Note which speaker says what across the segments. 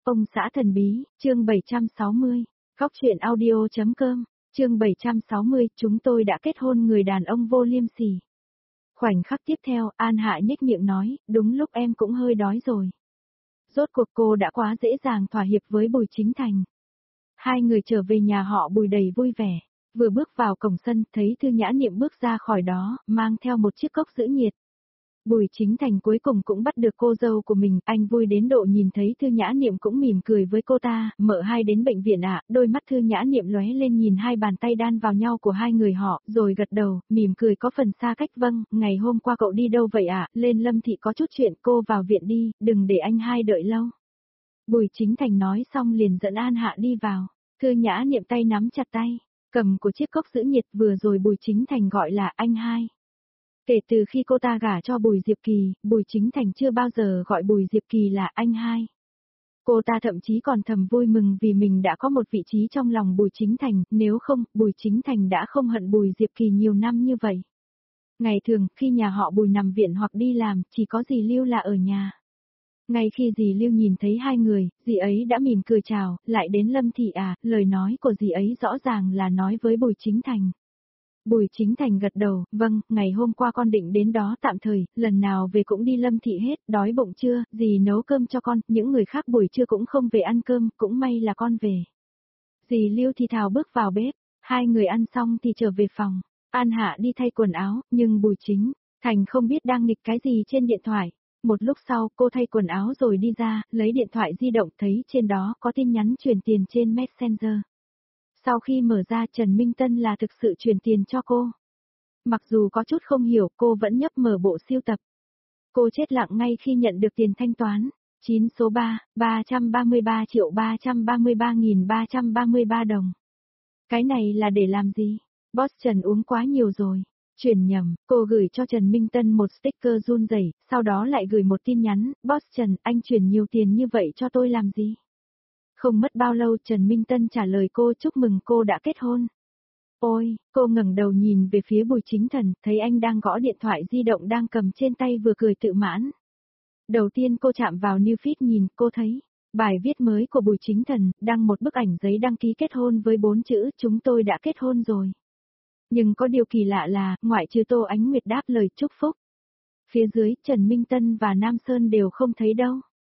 Speaker 1: Ông xã thần bí, chương 760, Góc truyện audio.com, chương 760, chúng tôi đã kết hôn người đàn ông vô liêm sỉ. Khoảnh khắc tiếp theo, An Hạ nhếch miệng nói, đúng lúc em cũng hơi đói rồi. Rốt cuộc cô đã quá dễ dàng thỏa hiệp với Bùi Chính Thành. Hai người trở về nhà họ Bùi đầy vui vẻ, vừa bước vào cổng sân thấy Thư Nhã Niệm bước ra khỏi đó, mang theo một chiếc cốc giữ nhiệt. Bùi Chính Thành cuối cùng cũng bắt được cô dâu của mình, anh vui đến độ nhìn thấy Thư Nhã Niệm cũng mỉm cười với cô ta, mợ hai đến bệnh viện ạ, đôi mắt Thư Nhã Niệm lóe lên nhìn hai bàn tay đan vào nhau của hai người họ, rồi gật đầu, mỉm cười có phần xa cách vâng, ngày hôm qua cậu đi đâu vậy ạ, lên Lâm Thị có chút chuyện cô vào viện đi, đừng để anh hai đợi lâu. Bùi Chính Thành nói xong liền dẫn An Hạ đi vào, Thư Nhã Niệm tay nắm chặt tay, cầm của chiếc cốc giữ nhiệt vừa rồi Bùi Chính Thành gọi là anh hai. Kể từ khi cô ta gả cho Bùi Diệp Kỳ, Bùi Chính Thành chưa bao giờ gọi Bùi Diệp Kỳ là anh hai. Cô ta thậm chí còn thầm vui mừng vì mình đã có một vị trí trong lòng Bùi Chính Thành, nếu không, Bùi Chính Thành đã không hận Bùi Diệp Kỳ nhiều năm như vậy. Ngày thường, khi nhà họ Bùi nằm viện hoặc đi làm, chỉ có dì Lưu là ở nhà. Ngay khi dì Lưu nhìn thấy hai người, dì ấy đã mỉm cười chào, lại đến Lâm Thị à, lời nói của dì ấy rõ ràng là nói với Bùi Chính Thành. Bùi Chính Thành gật đầu, vâng, ngày hôm qua con định đến đó tạm thời, lần nào về cũng đi Lâm Thị hết, đói bụng chưa, dì nấu cơm cho con, những người khác buổi trưa cũng không về ăn cơm, cũng may là con về. Dì Lưu thì thào bước vào bếp, hai người ăn xong thì trở về phòng, An Hạ đi thay quần áo, nhưng Bùi Chính Thành không biết đang nghịch cái gì trên điện thoại. Một lúc sau cô thay quần áo rồi đi ra, lấy điện thoại di động thấy trên đó có tin nhắn chuyển tiền trên Messenger. Sau khi mở ra Trần Minh Tân là thực sự chuyển tiền cho cô. Mặc dù có chút không hiểu cô vẫn nhấp mở bộ siêu tập. Cô chết lặng ngay khi nhận được tiền thanh toán. 9 số 3, 333.333.333 đồng. Cái này là để làm gì? Boss Trần uống quá nhiều rồi. Chuyển nhầm, cô gửi cho Trần Minh Tân một sticker run rẩy, sau đó lại gửi một tin nhắn, Boss Trần, anh chuyển nhiều tiền như vậy cho tôi làm gì? Không mất bao lâu Trần Minh Tân trả lời cô chúc mừng cô đã kết hôn. Ôi, cô ngẩng đầu nhìn về phía Bùi Chính Thành, thấy anh đang gõ điện thoại di động đang cầm trên tay vừa cười tự mãn. Đầu tiên cô chạm vào new feed nhìn, cô thấy bài viết mới của Bùi Chính Thành, đăng một bức ảnh giấy đăng ký kết hôn với 4 chữ, chúng tôi đã kết hôn rồi. Nhưng có điều kỳ lạ là, ngoại trừ Tô Ánh Nguyệt đáp lời chúc phúc. Phía dưới, Trần Minh Tân và Nam Sơn đều không thấy đâu.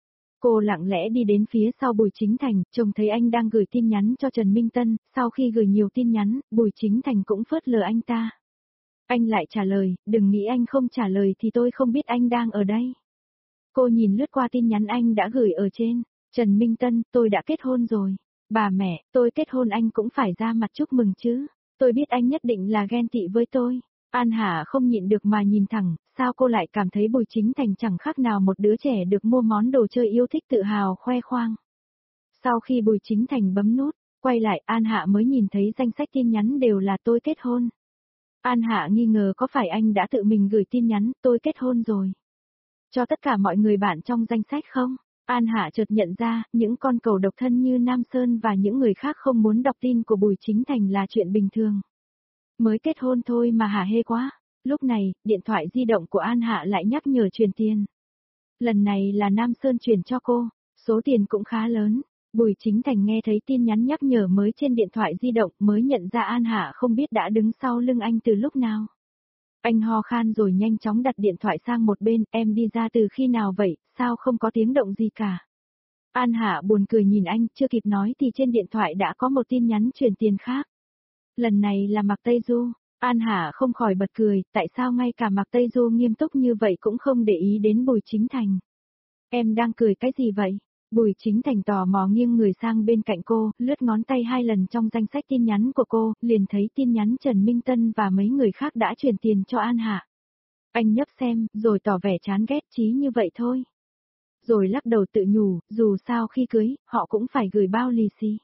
Speaker 1: Cô lặng lẽ đi đến phía sau Bùi Chính Thành, trông thấy anh đang gửi tin nhắn cho Trần Minh Tân, sau khi gửi nhiều tin nhắn, Bùi Chính Thành cũng phớt lờ anh ta. Anh lại trả lời, đừng nghĩ anh không trả lời thì tôi không biết anh đang ở đây. Cô nhìn lướt qua tin nhắn anh đã gửi ở trên, Trần Minh Tân, tôi đã kết hôn rồi. Bà mẹ, tôi kết hôn anh cũng phải ra mặt chúc mừng chứ, tôi biết anh nhất định là ghen tị với tôi. An Hà không nhịn được mà nhìn thẳng, sao cô lại cảm thấy Bùi Chính Thành chẳng khác nào một đứa trẻ được mua món đồ chơi yêu thích tự hào khoe khoang. Sau khi Bùi Chính Thành bấm nút, quay lại An Hạ mới nhìn thấy danh sách tin nhắn đều là tôi kết hôn. An Hạ nghi ngờ có phải anh đã tự mình gửi tin nhắn tôi kết hôn rồi. Cho tất cả mọi người bạn trong danh sách không? An Hạ chợt nhận ra, những con cẩu độc thân như Nam Sơn và những người khác không muốn đọc tin của Bùi Chính Thành là chuyện bình thường. Mới kết hôn thôi mà hả hê quá. Lúc này, điện thoại di động của An Hạ lại nhắc nhở chuyển tiền. Lần này là Nam Sơn chuyển cho cô, số tiền cũng khá lớn. Bùi Chính Thành nghe thấy tin nhắn nhắc nhở mới trên điện thoại di động mới nhận ra An Hạ không biết đã đứng sau lưng anh từ lúc nào. Anh ho khan rồi nhanh chóng đặt điện thoại sang một bên, em đi ra từ khi nào vậy, sao không có tiếng động gì cả. An Hạ buồn cười nhìn anh, chưa kịp nói thì trên điện thoại đã có một tin nhắn chuyển tiền khác. Lần này là Mạc Tây Du, An Hạ không khỏi bật cười, tại sao ngay cả Mạc Tây Du nghiêm túc như vậy cũng không để ý đến Bùi Chính Thành. Em đang cười cái gì vậy? Bùi Chính Thành tò mò nghiêng người sang bên cạnh cô, lướt ngón tay 2 lần trong danh sách tin nhắn của cô, liền thấy tin nhắn Trần Minh Tân và mấy người khác đã chuyển tiền cho An Hạ. Anh nhấp xem, rồi tỏ vẻ chán ghét chí như vậy thôi. Rồi lắc đầu tự nhủ, dù sao khi cưới, họ cũng phải gửi bao lì xì.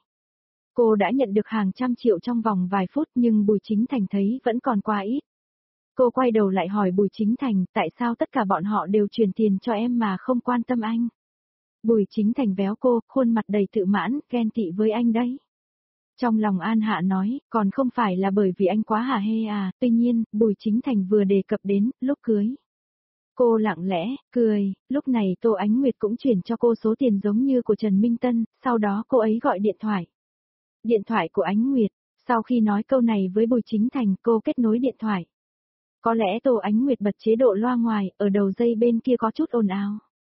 Speaker 1: Cô đã nhận được hàng trăm triệu trong vòng vài phút nhưng Bùi Chính Thành thấy vẫn còn quá ít. Cô quay đầu lại hỏi Bùi Chính Thành, tại sao tất cả bọn họ đều chuyển tiền cho em mà không quan tâm anh? Bùi Chính Thành véo cô, khuôn mặt đầy tự mãn, ghen tị với anh đấy. Trong lòng An Hạ nói, còn không phải là bởi vì anh quá hả hê à, tuy nhiên, Bùi Chính Thành vừa đề cập đến, lúc cưới. Cô lặng lẽ, cười, lúc này Tô Ánh Nguyệt cũng chuyển cho cô số tiền giống như của Trần Minh Tân, sau đó cô ấy gọi điện thoại. Điện thoại của Ánh Nguyệt, sau khi nói câu này với Bùi Chính Thành cô kết nối điện thoại. Có lẽ Tô Ánh Nguyệt bật chế độ loa ngoài, ở đầu dây bên kia có chút ồn ào.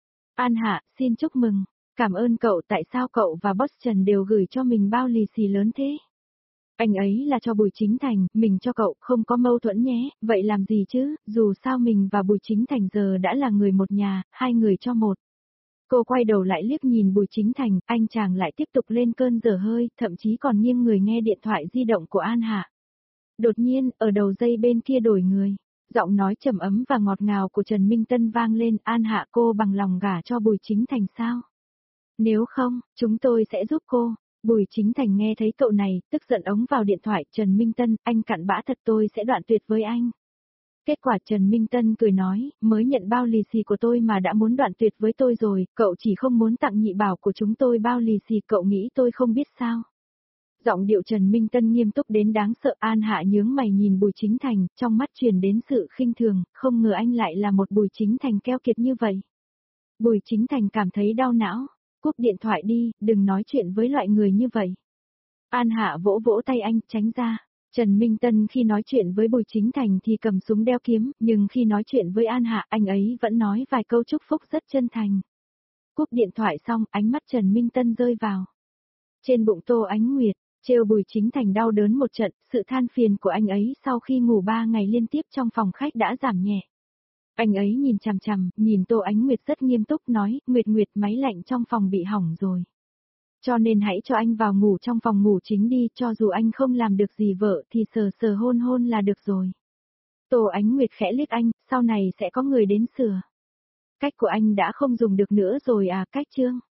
Speaker 1: An Hạ, xin chúc mừng, cảm ơn cậu, tại sao cậu và Boss Trần đều gửi cho mình bao lì xì lớn thế? Anh ấy là cho Bùi Chính Thành, mình cho cậu, không có mâu thuẫn nhé, vậy làm gì chứ, dù sao mình và Bùi Chính Thành giờ đã là người một nhà, hai người cho một. Cô quay đầu lại liếc nhìn Bùi Chính Thành, anh chàng lại tiếp tục lên cơn dở hơi, thậm chí còn nghiêng người nghe điện thoại di động của An Hạ. Đột nhiên, ở đầu dây bên kia đổi người. Giọng nói trầm ấm và ngọt ngào của Trần Minh Tân vang lên, An Hạ, cô bằng lòng gả cho Bùi Chính Thành sao? Nếu không, chúng tôi sẽ giúp cô. Bùi Chính Thành nghe thấy cậu này, tức giận ống vào điện thoại, Trần Minh Tân, anh cặn bã thật, tôi sẽ đoạn tuyệt với anh. Kết quả Trần Minh Tân cười nói, mới nhận bao lì xì của tôi mà đã muốn đoạn tuyệt với tôi rồi, cậu chỉ không muốn tặng nhị bảo của chúng tôi bao lì xì, cậu nghĩ tôi không biết sao? Giọng điệu Trần Minh Tân nghiêm túc đến đáng sợ. An Hạ nhướng mày nhìn Bùi Chính Thành, trong mắt truyền đến sự khinh thường, không ngờ anh lại là một Bùi Chính Thành keo kiệt như vậy. Bùi Chính Thành cảm thấy đau não, cúp điện thoại đi, đừng nói chuyện với loại người như vậy. An Hạ vỗ vỗ tay anh, tránh ra. Trần Minh Tân khi nói chuyện với Bùi Chính Thành thì cầm súng đeo kiếm, nhưng khi nói chuyện với An Hạ anh ấy vẫn nói vài câu chúc phúc rất chân thành. Cúp điện thoại xong, ánh mắt Trần Minh Tân rơi vào trên bụng Tô Ánh Nguyệt. Trêu Bùi Chính Thành đau đớn một trận, sự than phiền của anh ấy sau khi ngủ 3 ngày liên tiếp trong phòng khách đã giảm nhẹ. Anh ấy nhìn chằm chằm, nhìn Tô Ánh Nguyệt rất nghiêm túc nói, Nguyệt Nguyệt, máy lạnh trong phòng bị hỏng rồi. Cho nên hãy cho anh vào ngủ trong phòng ngủ chính đi, cho dù anh không làm được gì vợ thì sờ sờ hôn hôn là được rồi. Tô Ánh Nguyệt khẽ liếc anh, sau này sẽ có người đến sửa. Cách của anh đã không dùng được nữa rồi à, cách Trương.